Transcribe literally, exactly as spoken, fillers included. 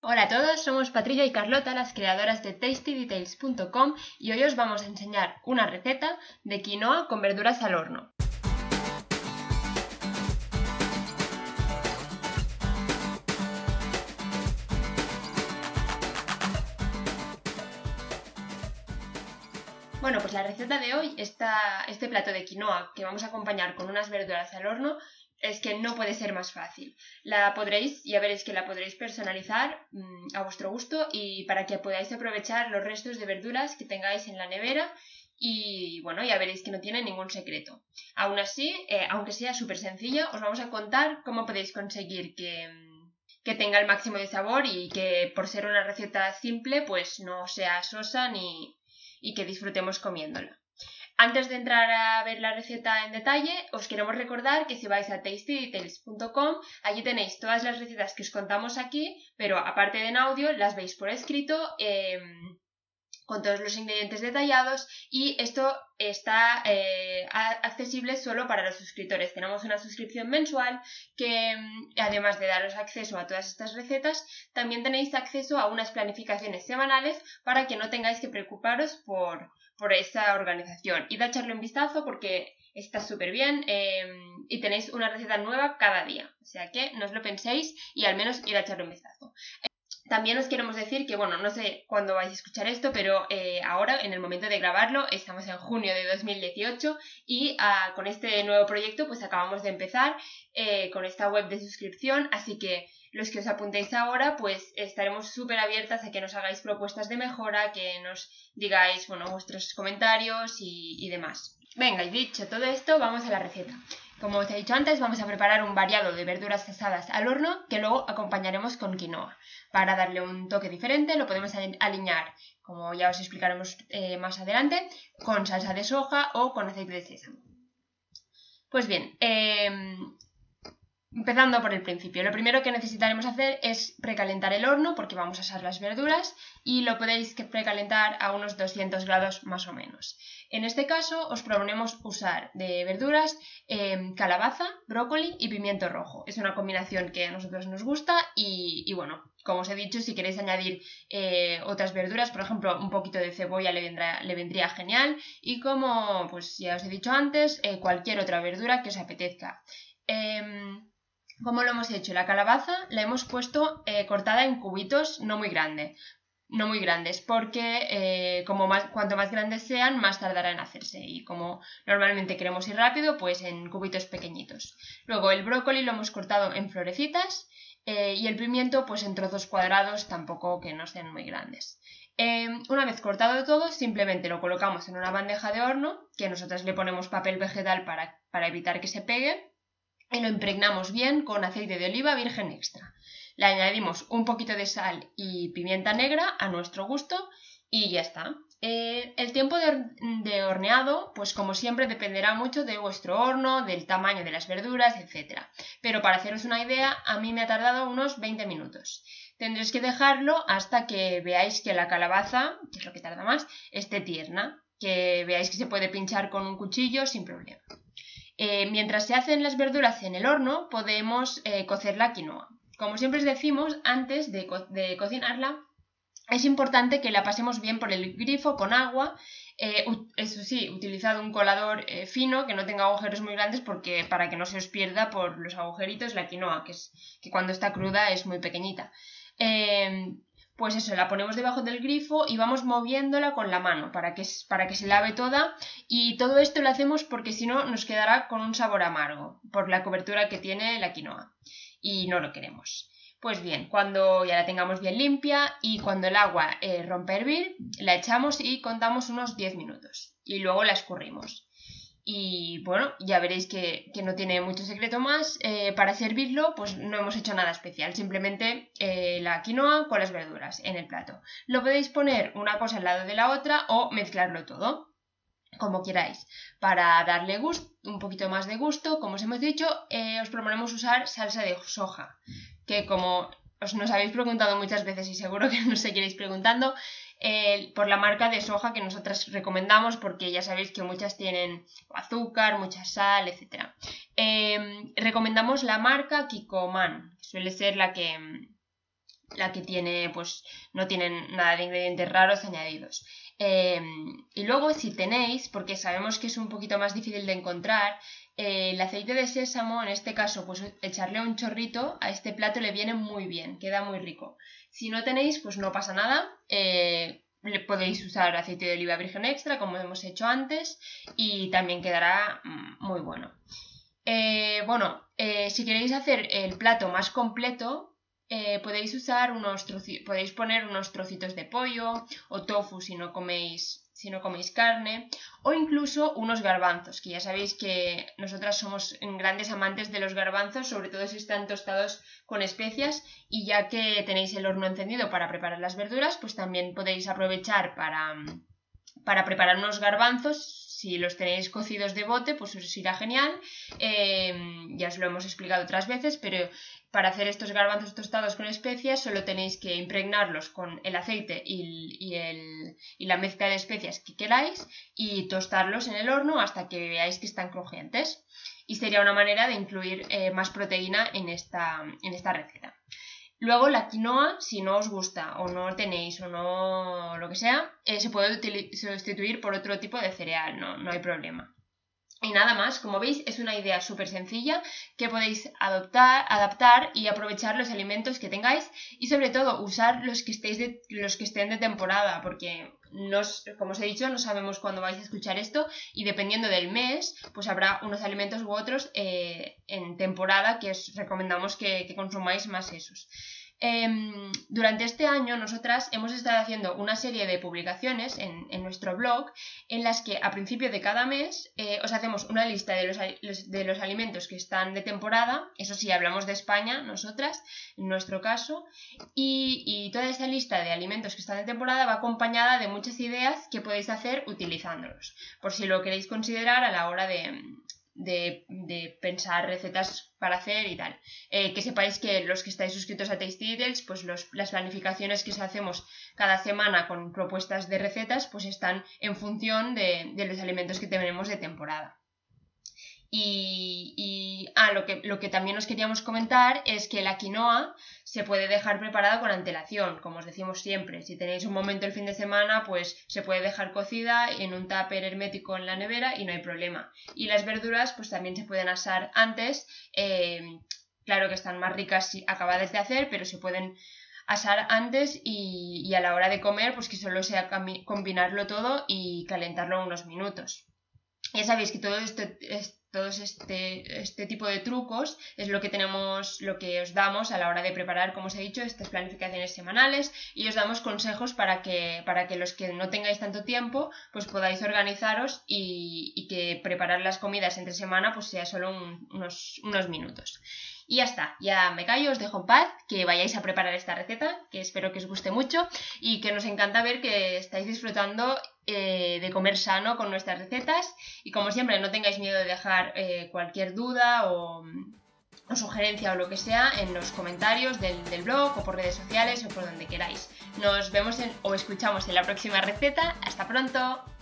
Hola a todos, somos Patricia y Carlota, las creadoras de tasty details punto com, y hoy os vamos a enseñar una receta de quinoa con verduras al horno. Bueno, pues la receta de hoy, esta, este plato de quinoa que vamos a acompañar con unas verduras al horno, es que no puede ser más fácil. La podréis, ya veréis que la podréis personalizar mmm, a vuestro gusto y para que podáis aprovechar los restos de verduras que tengáis en la nevera y bueno, ya veréis que no tiene ningún secreto. Aún así, eh, aunque sea súper sencilla, os vamos a contar cómo podéis conseguir que, que tenga el máximo de sabor y que por ser una receta simple pues no sea sosa ni, y que disfrutemos comiéndola. Antes de entrar a ver la receta en detalle, os queremos recordar que si vais a tasty details punto com, allí tenéis todas las recetas que os contamos aquí, pero aparte de en audio, las veis por escrito, eh, con todos los ingredientes detallados, y esto está eh, accesible solo para los suscriptores. Tenemos una suscripción mensual que, además de daros acceso a todas estas recetas, también tenéis acceso a unas planificaciones semanales para que no tengáis que preocuparos por... por esta organización. Id a echarle un vistazo porque está súper bien eh, y tenéis una receta nueva cada día. O sea que no os lo penséis y al menos id a echarle un vistazo. También os queremos decir que, bueno, no sé cuándo vais a escuchar esto, pero eh, ahora, en el momento de grabarlo, estamos en junio de dos mil dieciocho y uh, con este nuevo proyecto pues acabamos de empezar eh, con esta web de suscripción, así que los que os apuntéis ahora pues estaremos súper abiertas a que nos hagáis propuestas de mejora, que nos digáis, bueno, vuestros comentarios y, y demás. Venga, y dicho todo esto, vamos a la receta. Como os he dicho antes, vamos a preparar un variado de verduras asadas al horno que luego acompañaremos con quinoa. Para darle un toque diferente lo podemos aliñar, como ya os explicaremos eh, más adelante, con salsa de soja o con aceite de sésamo. Pues bien, eh, empezando por el principio, lo primero que necesitaremos hacer es precalentar el horno porque vamos a asar las verduras y lo podéis precalentar a unos doscientos grados más o menos. En este caso os proponemos usar de verduras eh, calabaza, brócoli y pimiento rojo. Es una combinación que a nosotros nos gusta y, y bueno, como os he dicho, si queréis añadir eh, otras verduras, por ejemplo un poquito de cebolla le, vendrá, le vendría genial, y como pues ya os he dicho antes, eh, cualquier otra verdura que os apetezca. Eh, ¿Cómo lo hemos hecho? La calabaza la hemos puesto eh, cortada en cubitos no muy grandes. No muy grandes, porque eh, como más, cuanto más grandes sean, más tardará en hacerse. Y como normalmente queremos ir rápido, pues en cubitos pequeñitos. Luego el brócoli lo hemos cortado en florecitas eh, y el pimiento pues en trozos cuadrados, tampoco que no sean muy grandes. Eh, una vez cortado todo, simplemente lo colocamos en una bandeja de horno, que nosotras le ponemos papel vegetal para, para evitar que se pegue, y lo impregnamos bien con aceite de oliva virgen extra. Le añadimos un poquito de sal y pimienta negra a nuestro gusto y ya está. Eh, el tiempo de, de horneado, pues como siempre dependerá mucho de vuestro horno, del tamaño de las verduras, etcétera. Pero para haceros una idea, a mí me ha tardado unos veinte minutos. Tendréis que dejarlo hasta que veáis que la calabaza, que es lo que tarda más, esté tierna, que veáis que se puede pinchar con un cuchillo sin problema. Eh, mientras se hacen las verduras en el horno, podemos eh, cocer la quinoa. Como siempre os decimos, antes de, co de cocinarla, es importante que la pasemos bien por el grifo con agua, eh, eso sí, utilizad un colador eh, fino, que no tenga agujeros muy grandes, porque para que no se os pierda por los agujeritos la quinoa, que, es, que cuando está cruda es muy pequeñita. Eh, pues eso, la ponemos debajo del grifo y vamos moviéndola con la mano para que, para que se lave toda, y todo esto lo hacemos porque si no nos quedará con un sabor amargo por la cobertura que tiene la quinoa y no lo queremos. Pues bien, cuando ya la tengamos bien limpia y cuando el agua eh, rompa a hervir, la echamos y contamos unos diez minutos y luego la escurrimos. Y bueno, ya veréis que, que no tiene mucho secreto más. Eh, para servirlo, pues no hemos hecho nada especial, simplemente eh, la quinoa con las verduras en el plato. Lo podéis poner una cosa al lado de la otra o mezclarlo todo, como queráis. Para darle gusto, un poquito más de gusto, como os hemos dicho, eh, os proponemos usar salsa de soja, que como os nos habéis preguntado muchas veces y seguro que nos seguiréis preguntando, eh, por la marca de soja que nosotras recomendamos, porque ya sabéis que muchas tienen azúcar, mucha sal, etcétera. Eh, recomendamos la marca Kikkoman, que suele ser la que, la que tiene, pues no tienen nada de ingredientes raros añadidos. Eh, y luego si tenéis, porque sabemos que es un poquito más difícil de encontrar, eh, el aceite de sésamo, en este caso, pues echarle un chorrito a este plato le viene muy bien, queda muy rico. Si no tenéis, pues no pasa nada, eh, le podéis usar aceite de oliva virgen extra, como hemos hecho antes, y también quedará mm, muy bueno. Eh, bueno, eh, si queréis hacer el plato más completo, eh, podéis usar unos troci- podéis poner unos trocitos de pollo o tofu si no coméis si no coméis carne, o incluso unos garbanzos, que ya sabéis que nosotras somos grandes amantes de los garbanzos, sobre todo si están tostados con especias, y ya que tenéis el horno encendido para preparar las verduras, pues también podéis aprovechar para, para preparar unos garbanzos. Si los tenéis cocidos de bote, pues os irá genial. Eh, ya os lo hemos explicado otras veces, pero para hacer estos garbanzos tostados con especias solo tenéis que impregnarlos con el aceite y, y, el, y la mezcla de especias que queráis y tostarlos en el horno hasta que veáis que están crujientes. Y sería una manera de incluir eh, más proteína en esta, en esta receta. Luego la quinoa, si no os gusta o no tenéis o no lo que sea, eh, se puede sustituir por otro tipo de cereal, no, no hay problema. Y nada más, como veis, es una idea súper sencilla que podéis adoptar, adaptar y aprovechar los alimentos que tengáis y sobre todo usar los que, estéis de, los que estén de temporada, porque nos, como os he dicho, no sabemos cuándo vais a escuchar esto y dependiendo del mes, pues habrá unos alimentos u otros eh, en temporada que os recomendamos que, que consumáis más esos. Eh, durante este año nosotras hemos estado haciendo una serie de publicaciones en, en nuestro blog en las que a principio de cada mes eh, os hacemos una lista de los, los, de los alimentos que están de temporada, eso sí, hablamos de España, nosotras, en nuestro caso, y, y toda esa lista de alimentos que están de temporada va acompañada de muchas ideas que podéis hacer utilizándolos, por si lo queréis considerar a la hora de... De, de pensar recetas para hacer y tal. Eh, que sepáis que los que estáis suscritos a Tasty Details, pues los, las planificaciones que hacemos cada semana con propuestas de recetas, pues están en función de, de los alimentos que tenemos de temporada. Y, y ah, lo que, lo que también os queríamos comentar es que la quinoa se puede dejar preparada con antelación, como os decimos siempre. Si tenéis un momento el fin de semana, pues se puede dejar cocida en un tupper hermético en la nevera y no hay problema. Y las verduras pues también se pueden asar antes, eh, claro que están más ricas si acabadas de hacer, pero se pueden asar antes y, y a la hora de comer pues que solo sea combinarlo todo y calentarlo unos minutos. Ya sabéis que todo esto es todos este, este tipo de trucos es lo que tenemos, lo que os damos a la hora de preparar, como os he dicho, estas planificaciones semanales y os damos consejos para que, para que los que no tengáis tanto tiempo pues podáis organizaros y, y que preparar las comidas entre semana pues sea solo un, unos, unos minutos. Y ya está, ya me callo, os dejo en paz, que vayáis a preparar esta receta, que espero que os guste mucho y que nos encanta ver que estáis disfrutando eh, de comer sano con nuestras recetas y como siempre no tengáis miedo de dejar eh, cualquier duda o, o sugerencia o lo que sea en los comentarios del, del blog o por redes sociales o por donde queráis. Nos vemos en, o escuchamos en la próxima receta. ¡Hasta pronto!